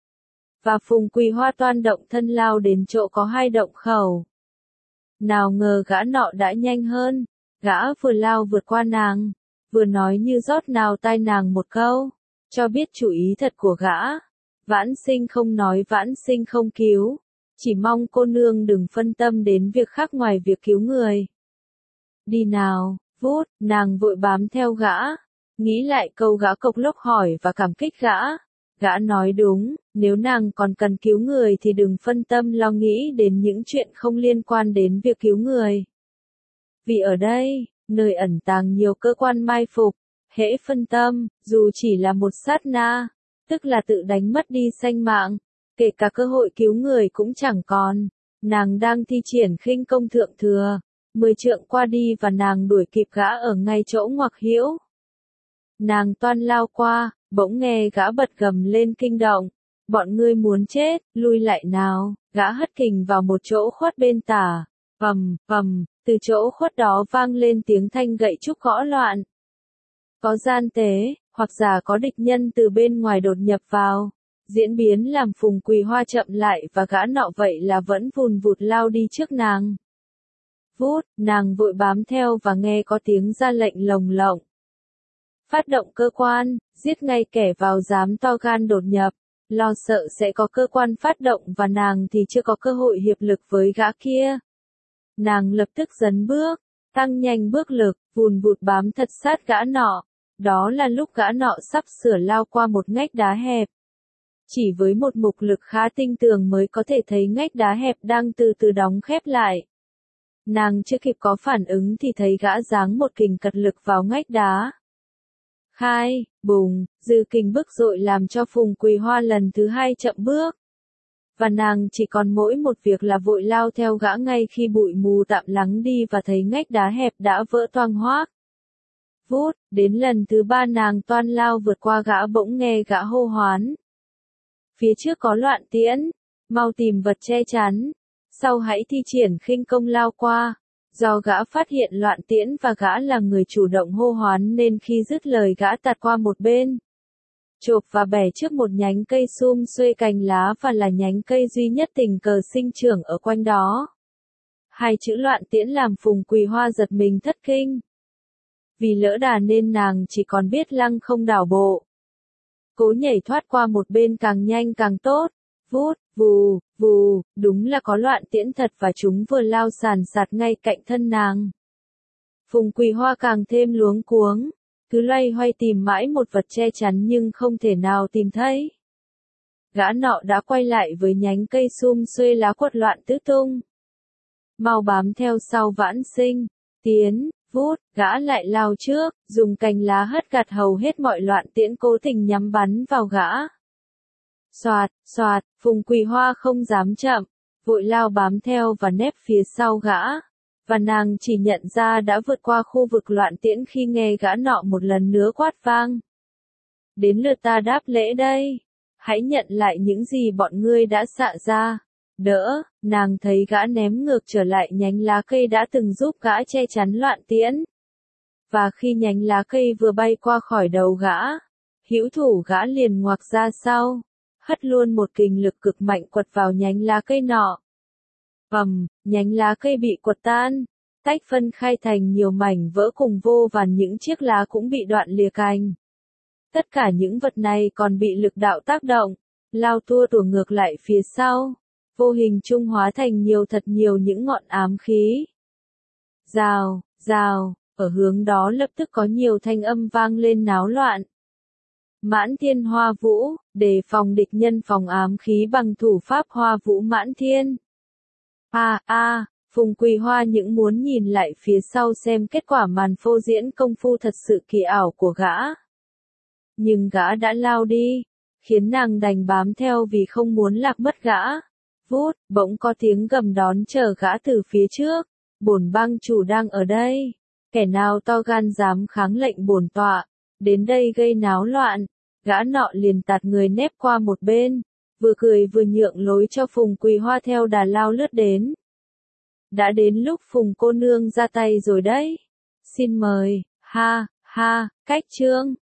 Và Phùng Quỳ Hoa toan động thân lao đến chỗ có hai động khẩu. Nào ngờ gã nọ đã nhanh hơn. Gã vừa lao vượt qua nàng. Vừa nói như rót nào tai nàng một câu. Cho biết chủ ý thật của gã. Vãn Sinh không nói Vãn Sinh không cứu. Chỉ mong cô nương đừng phân tâm đến việc khác ngoài việc cứu người. Đi nào, vút, nàng vội bám theo gã. Nghĩ lại câu gã cộc lốc hỏi và cảm kích gã. Gã nói đúng, nếu nàng còn cần cứu người thì đừng phân tâm lo nghĩ đến những chuyện không liên quan đến việc cứu người. Vì ở đây, nơi ẩn tàng nhiều cơ quan mai phục, hễ phân tâm, dù chỉ là một sát na, tức là tự đánh mất đi sinh mạng, kể cả cơ hội cứu người cũng chẳng còn. Nàng đang thi triển khinh công thượng thừa, mười trượng qua đi và nàng đuổi kịp gã ở ngay chỗ ngoặc hữu. Nàng toan lao qua, bỗng nghe gã bật gầm lên kinh động. Bọn ngươi muốn chết, lui lại nào, gã hất kình vào một chỗ khuất bên tả. Vầm, vầm, từ chỗ khuất đó vang lên tiếng thanh gậy trúc gõ loạn. Có gian tế, hoặc giả có địch nhân từ bên ngoài đột nhập vào. Diễn biến làm Phùng Quỳ Hoa chậm lại và gã nọ vậy là vẫn vùn vụt lao đi trước nàng. Vút, nàng vội bám theo và nghe có tiếng ra lệnh lồng lộng. Phát động cơ quan, giết ngay kẻ vào dám to gan đột nhập, lo sợ sẽ có cơ quan phát động và nàng thì chưa có cơ hội hiệp lực với gã kia. Nàng lập tức dấn bước, tăng nhanh bước lực, vùn vụt bám thật sát gã nọ. Đó là lúc gã nọ sắp sửa lao qua một ngách đá hẹp. Chỉ với một mục lực khá tinh tường mới có thể thấy ngách đá hẹp đang từ từ đóng khép lại. Nàng chưa kịp có phản ứng thì thấy gã giáng một kình cật lực vào ngách đá. Khai, bùng, dư kình bức dội làm cho Phùng Quỳ Hoa lần thứ hai chậm bước. Và nàng chỉ còn mỗi một việc là vội lao theo gã ngay khi bụi mù tạm lắng đi và thấy ngách đá hẹp đã vỡ toang hoác. Vút, đến lần thứ ba nàng toan lao vượt qua gã bỗng nghe gã hô hoán. Phía trước có loạn tiễn, mau tìm vật che chắn, sau hãy thi triển khinh công lao qua. Do gã phát hiện loạn tiễn và gã là người chủ động hô hoán nên khi dứt lời gã tạt qua một bên. Chộp và bẻ trước một nhánh cây sum xuê cành lá và là nhánh cây duy nhất tình cờ sinh trưởng ở quanh đó. Hai chữ loạn tiễn làm Phùng Quỳ Hoa giật mình thất kinh. Vì lỡ đà nên nàng chỉ còn biết lăng không đảo bộ. Cố nhảy thoát qua một bên càng nhanh càng tốt. Vút, vù, vù, đúng là có loạn tiễn thật và chúng vừa lao sàn sạt ngay cạnh thân nàng. Phùng Quỳ Hoa càng thêm luống cuống, cứ loay hoay tìm mãi một vật che chắn nhưng không thể nào tìm thấy. Gã nọ đã quay lại với nhánh cây sum xuê lá quật loạn tứ tung. Mau bám theo sau Vãn Sinh, tiến, vút, gã lại lao trước, dùng cành lá hất gạt hầu hết mọi loạn tiễn cố tình nhắm bắn vào gã. Xoạt, xoạt, Phùng Quỳ Hoa không dám chậm, vội lao bám theo và nép phía sau gã. Và nàng chỉ nhận ra đã vượt qua khu vực loạn tiễn khi nghe gã nọ một lần nữa quát vang. đến lượt ta đáp lễ đây. Hãy nhận lại những gì bọn ngươi đã xạ ra. Đỡ, nàng thấy gã ném ngược trở lại nhánh lá cây đã từng giúp gã che chắn loạn tiễn. Và khi nhánh lá cây vừa bay qua khỏi đầu gã, hữu thủ gã liền ngoạc ra sau, hất luôn một kình lực cực mạnh quật vào nhánh lá cây nọ. Ầm, nhánh lá cây bị quật tan, tách phân khai thành nhiều mảnh vỡ cùng vô vàn những chiếc lá cũng bị đoạn lìa cành. Tất cả những vật này còn bị lực đạo tác động, lao tua đùa ngược lại phía sau, vô hình trung hóa thành nhiều thật nhiều những ngọn ám khí. Rào, rào, ở hướng đó lập tức có nhiều thanh âm vang lên náo loạn. Mãn Thiên Hoa Vũ, đề phòng địch nhân phòng ám khí bằng thủ pháp Hoa Vũ Mãn Thiên. A a, Phùng Quỳ Hoa những muốn nhìn lại phía sau xem kết quả màn phô diễn công phu thật sự kỳ ảo của gã. Nhưng gã đã lao đi, khiến nàng đành bám theo vì không muốn lạc mất gã. Vút, bỗng có tiếng gầm đón chờ gã từ phía trước. Bổn bang chủ đang ở đây. Kẻ nào to gan dám kháng lệnh bổn tọa, đến đây gây náo loạn. Gã nọ liền tạt người nép qua một bên, vừa cười vừa nhượng lối cho Phùng Quỳ Hoa theo đà lao lướt đến. Đã đến lúc Phùng cô nương ra tay rồi đấy. Xin mời, ha, ha, cách chương.